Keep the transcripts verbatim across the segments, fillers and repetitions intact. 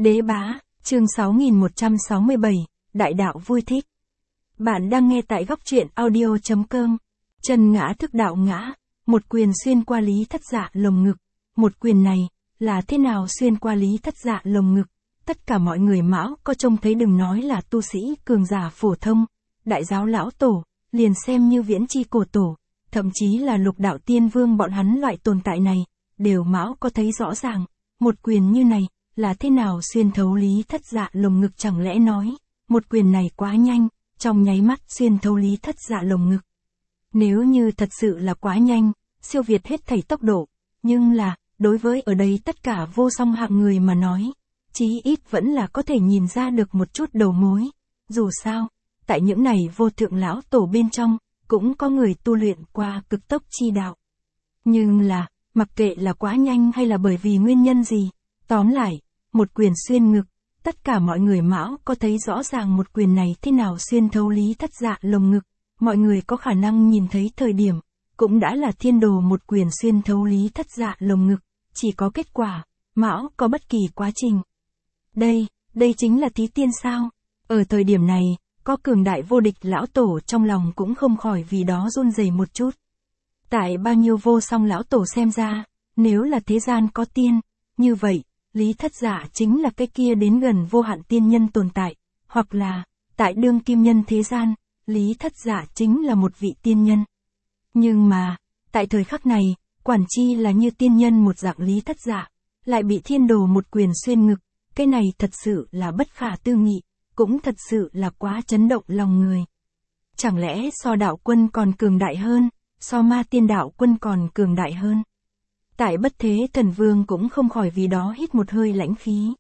Đế bá, chương sáu nghìn một trăm sáu mươi bảy, Đại đạo vui thích. Bạn đang nghe tại góc truyện audio chấm com. Chân ngã thức đạo ngã, một quyền xuyên qua Lý Thất Dạ lồng ngực. Một quyền này, là thế nào xuyên qua Lý Thất Dạ lồng ngực? Tất cả mọi người mão có trông thấy, đừng nói là tu sĩ cường giả phổ thông, đại giáo lão tổ, liền xem như viễn chi cổ tổ, thậm chí là lục đạo tiên vương bọn hắn loại tồn tại này, đều mão có thấy rõ ràng, một quyền như này, là thế nào xuyên thấu Lý Thất Dạ lồng ngực. Chẳng lẽ nói, một quyền này quá nhanh, trong nháy mắt xuyên thấu Lý Thất Dạ lồng ngực. Nếu như thật sự là quá nhanh, siêu việt hết thảy tốc độ, nhưng là, đối với ở đây tất cả vô song hạng người mà nói, chí ít vẫn là có thể nhìn ra được một chút đầu mối. Dù sao, tại những này vô thượng lão tổ bên trong, cũng có người tu luyện qua cực tốc chi đạo. Nhưng là, mặc kệ là quá nhanh hay là bởi vì nguyên nhân gì, tóm lại, một quyền xuyên ngực, tất cả mọi người mão có thấy rõ ràng một quyền này thế nào xuyên thấu Lý Thất Dạ lồng ngực. Mọi người có khả năng nhìn thấy thời điểm, cũng đã là thiên đồ một quyền xuyên thấu Lý Thất Dạ lồng ngực, chỉ có kết quả, mão có bất kỳ quá trình. Đây, đây chính là thí tiên sao? Ở thời điểm này, có cường đại vô địch lão tổ trong lòng cũng không khỏi vì đó run rẩy một chút. Tại bao nhiêu vô song lão tổ xem ra, nếu là thế gian có tiên, như vậy, Lý Thất Dạ chính là cái kia đến gần vô hạn tiên nhân tồn tại, hoặc là, tại đương kim nhân thế gian, Lý Thất Dạ chính là một vị tiên nhân. Nhưng mà, tại thời khắc này, quản chi là như tiên nhân một dạng Lý Thất Dạ, lại bị thiên đồ một quyền xuyên ngực, cái này thật sự là bất khả tư nghị, cũng thật sự là quá chấn động lòng người. Chẳng lẽ so đạo quân còn cường đại hơn, so ma tiên đạo quân còn cường đại hơn? Tại Bất Thế Thần Vương cũng không khỏi vì đó hít một hơi lãnh khí.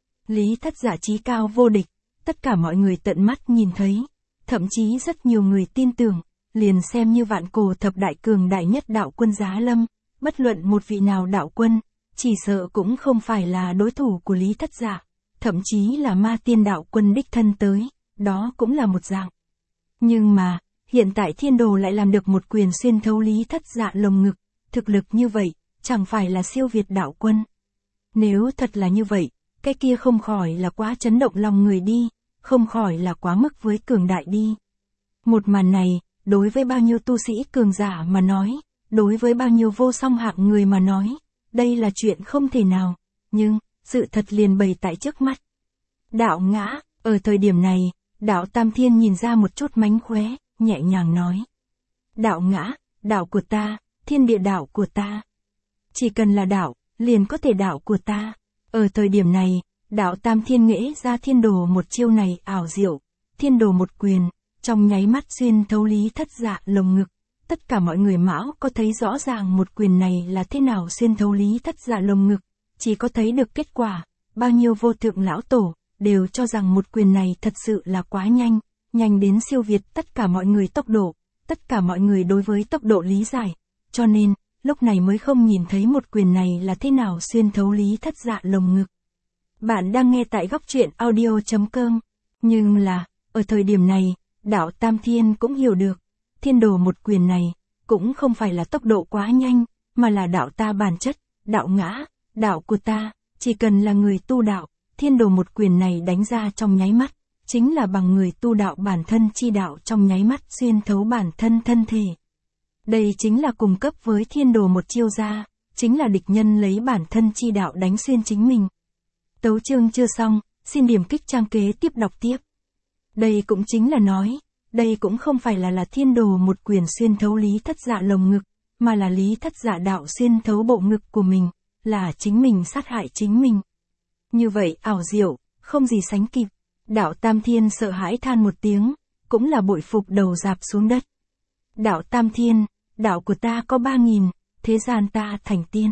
Lý Thất Dạ chí cao vô địch, tất cả mọi người tận mắt nhìn thấy, thậm chí rất nhiều người tin tưởng, liền xem như vạn cổ thập đại cường đại nhất đạo quân Giá Lâm, bất luận một vị nào đạo quân, chỉ sợ cũng không phải là đối thủ của Lý Thất Dạ, thậm chí là ma tiên đạo quân đích thân tới, đó cũng là một dạng. Nhưng mà, hiện tại thiên đồ lại làm được một quyền xuyên thấu Lý Thất Dạ lồng ngực, thực lực như vậy, chẳng phải là siêu việt đạo quân. Nếu thật là như vậy, cái kia không khỏi là quá chấn động lòng người đi, không khỏi là quá mức với cường đại đi. Một màn này, đối với bao nhiêu tu sĩ cường giả mà nói, đối với bao nhiêu vô song hạng người mà nói, đây là chuyện không thể nào, nhưng, sự thật liền bày tại trước mắt. Đạo ngã, ở thời điểm này, đạo Tam Thiên nhìn ra một chút mánh khóe, nhẹ nhàng nói. Đạo ngã, đạo của ta, thiên địa đạo của ta. Chỉ cần là đạo, liền có thể đạo của ta. Ở thời điểm này, đạo Tam Thiên nghệ ra thiên đồ một chiêu này ảo diệu, thiên đồ một quyền, trong nháy mắt xuyên thấu Lý Thất Dạ lồng ngực. Tất cả mọi người mão có thấy rõ ràng một quyền này là thế nào xuyên thấu Lý Thất Dạ lồng ngực, chỉ có thấy được kết quả, bao nhiêu vô thượng lão tổ, đều cho rằng một quyền này thật sự là quá nhanh, nhanh đến siêu việt tất cả mọi người tốc độ, tất cả mọi người đối với tốc độ lý giải, cho nên, lúc này mới không nhìn thấy một quyền này là thế nào xuyên thấu Lý Thất Dạ lồng ngực. Bạn đang nghe tại góc truyện audio chấm com, nhưng là, ở thời điểm này, đạo Tam Thiên cũng hiểu được, thiên đồ một quyền này, cũng không phải là tốc độ quá nhanh, mà là đạo ta bản chất, đạo ngã, đạo của ta, chỉ cần là người tu đạo, thiên đồ một quyền này đánh ra trong nháy mắt, chính là bằng người tu đạo bản thân chi đạo trong nháy mắt xuyên thấu bản thân thân thể. Đây chính là cùng cấp với thiên đồ một chiêu ra, chính là địch nhân lấy bản thân chi đạo đánh xuyên chính mình. Tấu chương chưa xong, xin điểm kích trang kế tiếp đọc tiếp. Đây cũng chính là nói, đây cũng không phải là là thiên đồ một quyền xuyên thấu Lý Thất Dạ lồng ngực, mà là Lý Thất Dạ đạo xuyên thấu bộ ngực của mình, là chính mình sát hại chính mình. Như vậy ảo diệu, không gì sánh kịp. Đạo Tam Thiên sợ hãi than một tiếng, cũng là bội phục đầu rạp xuống đất. Đạo Tam Thiên, đạo của ta có ba nghìn, thế gian ta thành tiên.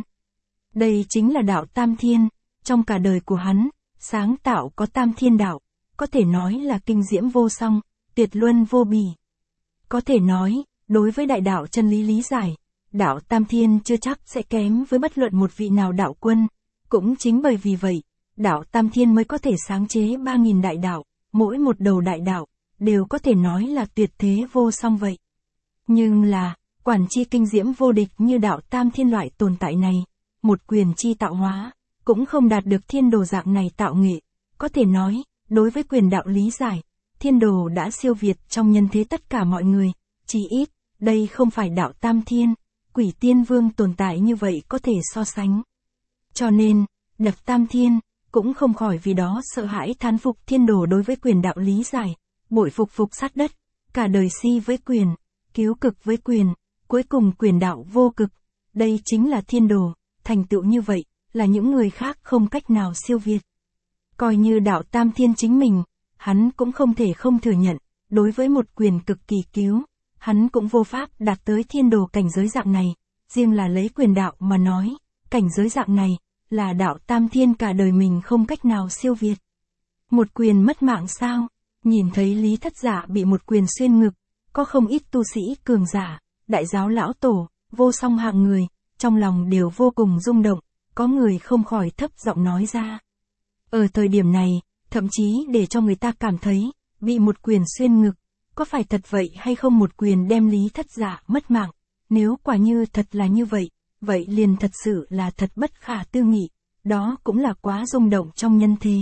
Đây chính là đạo Tam Thiên, trong cả đời của hắn, sáng tạo có Tam Thiên đạo, có thể nói là kinh diễm vô song, tuyệt luân vô bì. Có thể nói, đối với đại đạo chân lý lý giải, đạo Tam Thiên chưa chắc sẽ kém với bất luận một vị nào đạo quân, cũng chính bởi vì vậy, đạo Tam Thiên mới có thể sáng chế ba nghìn đại đạo, mỗi một đầu đại đạo, đều có thể nói là tuyệt thế vô song vậy. Nhưng là, quản chi kinh diễm vô địch như đạo Tam Thiên loại tồn tại này, một quyền chi tạo hóa, cũng không đạt được thiên đồ dạng này tạo nghệ. Có thể nói, đối với quyền đạo lý giải, thiên đồ đã siêu việt trong nhân thế tất cả mọi người, chí ít, đây không phải đạo tam thiên, quỷ tiên vương tồn tại như vậy có thể so sánh. Cho nên, đập tam thiên, cũng không khỏi vì đó sợ hãi thán phục thiên đồ đối với quyền đạo lý giải, bội phục phục sát đất, cả đời si với quyền, cứu cực với quyền, cuối cùng quyền đạo vô cực. Đây chính là thiên đồ, thành tựu như vậy, là những người khác không cách nào siêu việt. Coi như đạo tam thiên chính mình, hắn cũng không thể không thừa nhận, đối với một quyền cực kỳ cứu, hắn cũng vô pháp đạt tới thiên đồ cảnh giới dạng này, riêng là lấy quyền đạo mà nói, cảnh giới dạng này, là đạo tam thiên cả đời mình không cách nào siêu việt. Một quyền mất mạng sao? Nhìn thấy Lý Thất Dạ bị một quyền xuyên ngực, có không ít tu sĩ cường giả, đại giáo lão tổ, vô song hạng người, trong lòng đều vô cùng rung động, có người không khỏi thấp giọng nói ra. Ở thời điểm này, thậm chí để cho người ta cảm thấy, bị một quyền xuyên ngực, có phải thật vậy hay không một quyền đem Lý Thất Dạ mất mạng, nếu quả như thật là như vậy, vậy liền thật sự là thật bất khả tư nghị, đó cũng là quá rung động trong nhân thế.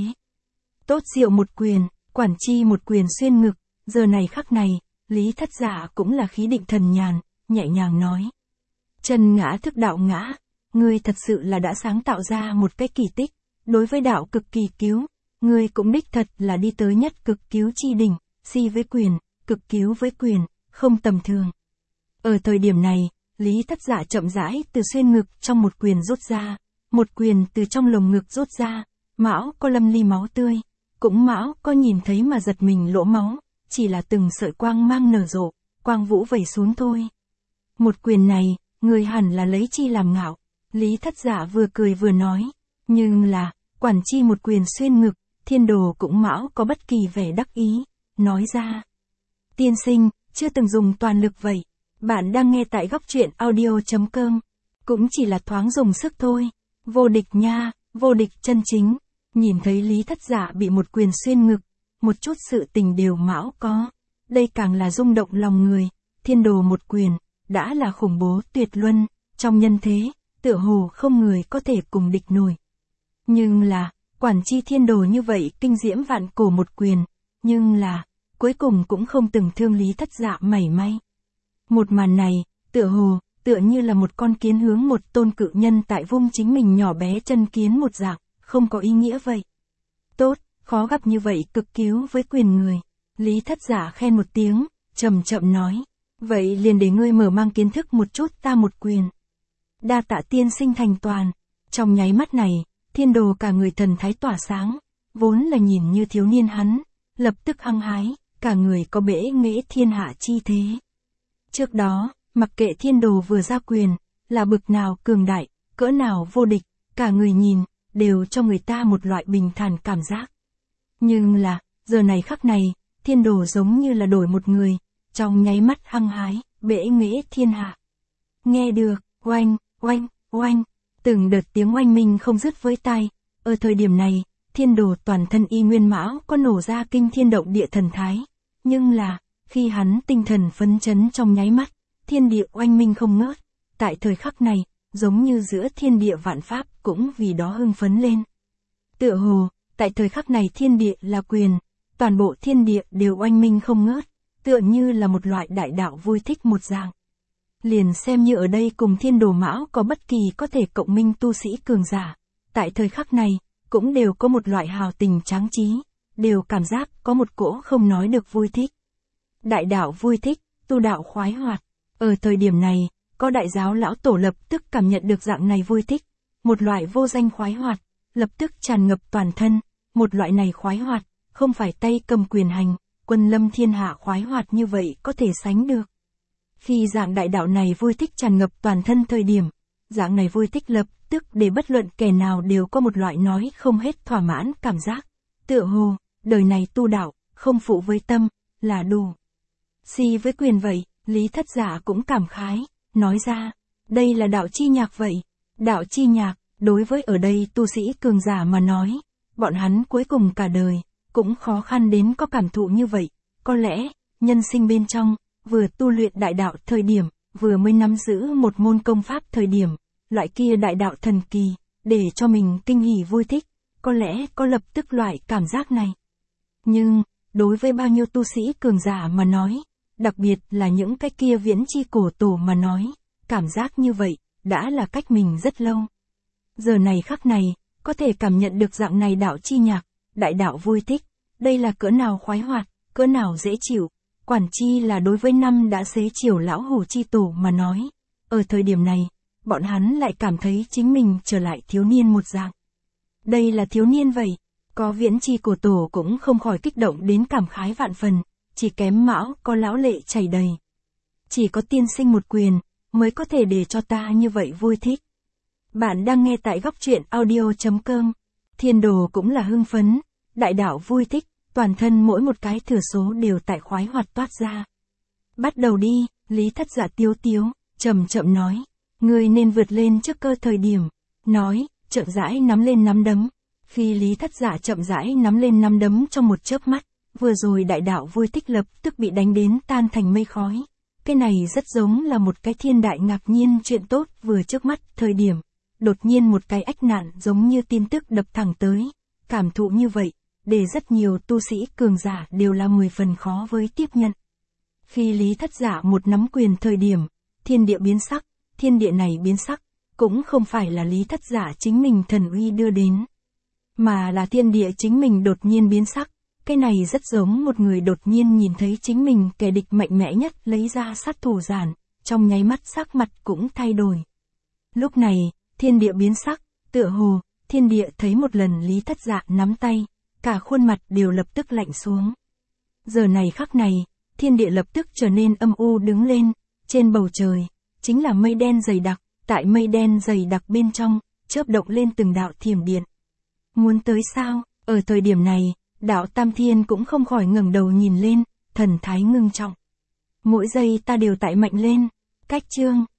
Tốt diệu một quyền, quản chi một quyền xuyên ngực, giờ này khắc này, Lý Thất Dạ cũng là khí định thần nhàn, nhẹ nhàng nói. Chân ngã thức đạo ngã, ngươi thật sự là đã sáng tạo ra một cái kỳ tích, đối với đạo cực kỳ cứu, ngươi cũng đích thật là đi tới nhất cực cứu chi đỉnh, si với quyền, cực cứu với quyền, không tầm thường. Ở thời điểm này, Lý Thất Dạ chậm rãi từ xuyên ngực trong một quyền rút ra, một quyền từ trong lồng ngực rút ra, mão có lâm ly máu tươi, cũng mão có nhìn thấy mà giật mình lỗ máu, chỉ là từng sợi quang mang nở rộ, quang vũ vẩy xuống thôi. Một quyền này, người hẳn là lấy chi làm ngạo, Lý Thất Dạ vừa cười vừa nói, nhưng là, quản chi một quyền xuyên ngực, thiên đồ cũng mão có bất kỳ vẻ đắc ý, nói ra. Tiên sinh, chưa từng dùng toàn lực vậy, bạn đang nghe tại góc truyện audio chấm com, cũng chỉ là thoáng dùng sức thôi, vô địch nha, vô địch chân chính, nhìn thấy Lý Thất Dạ bị một quyền xuyên ngực, một chút sự tình đều mão có, đây càng là rung động lòng người, thiên đồ một quyền, đã là khủng bố tuyệt luân, trong nhân thế, tựa hồ không người có thể cùng địch nổi. Nhưng là, quản chi thiên đồ như vậy kinh diễm vạn cổ một quyền, nhưng là, cuối cùng cũng không từng thương Lý Thất Dạ mảy may. Một màn này, tựa hồ, tựa như là một con kiến hướng một tôn cự nhân tại vung chính mình nhỏ bé chân kiến một dạng, không có ý nghĩa vậy. Tốt, khó gặp như vậy cực cứu với quyền người. Lý Thất Dạ khen một tiếng, chậm chậm nói. Vậy liền để ngươi mở mang kiến thức một chút ta một quyền. Đa tạ tiên sinh thành toàn. Trong nháy mắt này, thiên đồ cả người thần thái tỏa sáng, vốn là nhìn như thiếu niên hắn, lập tức hăng hái, cả người có bể nghệ thiên hạ chi thế. Trước đó, mặc kệ thiên đồ vừa ra quyền, là bực nào cường đại, cỡ nào vô địch, cả người nhìn, đều cho người ta một loại bình thản cảm giác. Nhưng là, giờ này khắc này, thiên đồ giống như là đổi một người, trong nháy mắt hăng hái, bể nghệ thiên hạ. Nghe được, oanh, oanh, oanh, từng đợt tiếng oanh minh không dứt với tai, ở thời điểm này, thiên đồ toàn thân y nguyên mão có nổ ra kinh thiên động địa thần thái. Nhưng là, khi hắn tinh thần phấn chấn trong nháy mắt, thiên địa oanh minh không ngớt, tại thời khắc này, giống như giữa thiên địa vạn pháp cũng vì đó hưng phấn lên. Tựa hồ, tại thời khắc này thiên địa là quyền, toàn bộ thiên địa đều oanh minh không ngớt, tựa như là một loại đại đạo vui thích một dạng. Liền xem như ở đây cùng thiên đồ mão có bất kỳ có thể cộng minh tu sĩ cường giả, tại thời khắc này, cũng đều có một loại hào tình tráng trí, đều cảm giác có một cỗ không nói được vui thích. Đại đạo vui thích, tu đạo khoái hoạt. Ở thời điểm này, có đại giáo lão tổ lập tức cảm nhận được dạng này vui thích, một loại vô danh khoái hoạt, lập tức tràn ngập toàn thân, một loại này khoái hoạt, không phải tay cầm quyền hành, quân lâm thiên hạ khoái hoạt như vậy có thể sánh được. Khi dạng đại đạo này vui thích tràn ngập toàn thân thời điểm, dạng này vui thích lập tức để bất luận kẻ nào đều có một loại nói không hết thỏa mãn cảm giác. Tựa hồ, đời này tu đạo, không phụ với tâm, là đủ. Si với quyền vậy, Lý Thất Dạ cũng cảm khái, nói ra, đây là đạo chi nhạc vậy. Đạo chi nhạc, đối với ở đây tu sĩ cường giả mà nói, bọn hắn cuối cùng cả đời, cũng khó khăn đến có cảm thụ như vậy. Có lẽ, nhân sinh bên trong, vừa tu luyện đại đạo thời điểm, vừa mới nắm giữ một môn công pháp thời điểm, loại kia đại đạo thần kỳ, để cho mình kinh hỉ vui thích, có lẽ có lập tức loại cảm giác này. Nhưng, đối với bao nhiêu tu sĩ cường giả mà nói, đặc biệt là những cái kia viễn chi cổ tổ mà nói, cảm giác như vậy, đã là cách mình rất lâu. Giờ này khắc này, có thể cảm nhận được dạng này đạo chi nhạc, đại đạo vui thích, đây là cỡ nào khoái hoạt, cỡ nào dễ chịu, quản chi là đối với năm đã xế chiều lão hủ chi tổ mà nói. Ở thời điểm này, bọn hắn lại cảm thấy chính mình trở lại thiếu niên một dạng. Đây là thiếu niên vậy, có viễn chi cổ tổ cũng không khỏi kích động đến cảm khái vạn phần, chỉ kém mão có lão lệ chảy đầy. Chỉ có tiên sinh một quyền, mới có thể để cho ta như vậy vui thích. Bạn đang nghe tại góc truyện audio.com. Thiên đồ cũng là hưng phấn, đại đạo vui thích, toàn thân mỗi một cái thừa số đều tại khoái hoạt toát ra. Bắt đầu đi, Lý Thất Dạ tiếu tiếu, chậm chậm nói, ngươi nên vượt lên trước cơ thời điểm, nói, chậm rãi nắm lên nắm đấm. Khi Lý Thất Dạ chậm rãi nắm lên nắm đấm trong một chớp mắt, vừa rồi đại đạo vui thích lập tức bị đánh đến tan thành mây khói. Cái này rất giống là một cái thiên đại ngạc nhiên chuyện tốt vừa trước mắt thời điểm. Đột nhiên một cái ách nạn giống như tin tức đập thẳng tới. Cảm thụ như vậy, để rất nhiều tu sĩ cường giả đều là mười phần khó với tiếp nhận. Khi Lý Thất Dạ một nắm quyền thời điểm, thiên địa biến sắc, thiên địa này biến sắc, cũng không phải là Lý Thất Dạ chính mình thần uy đưa đến, mà là thiên địa chính mình đột nhiên biến sắc. Cái này rất giống một người đột nhiên nhìn thấy chính mình kẻ địch mạnh mẽ nhất lấy ra sát thủ giản, trong nháy mắt sắc mặt cũng thay đổi. Lúc này, thiên địa biến sắc, tựa hồ, thiên địa thấy một lần Lý Thất Dạ nắm tay, cả khuôn mặt đều lập tức lạnh xuống. Giờ này khắc này, thiên địa lập tức trở nên âm u đứng lên, trên bầu trời, chính là mây đen dày đặc, tại mây đen dày đặc bên trong, chớp động lên từng đạo thiểm điện. Muốn tới sao? Ở thời điểm này, đạo Tam Thiên cũng không khỏi ngẩng đầu nhìn lên, thần thái ngưng trọng. Mỗi giây ta đều tại mạnh lên. Cách chương,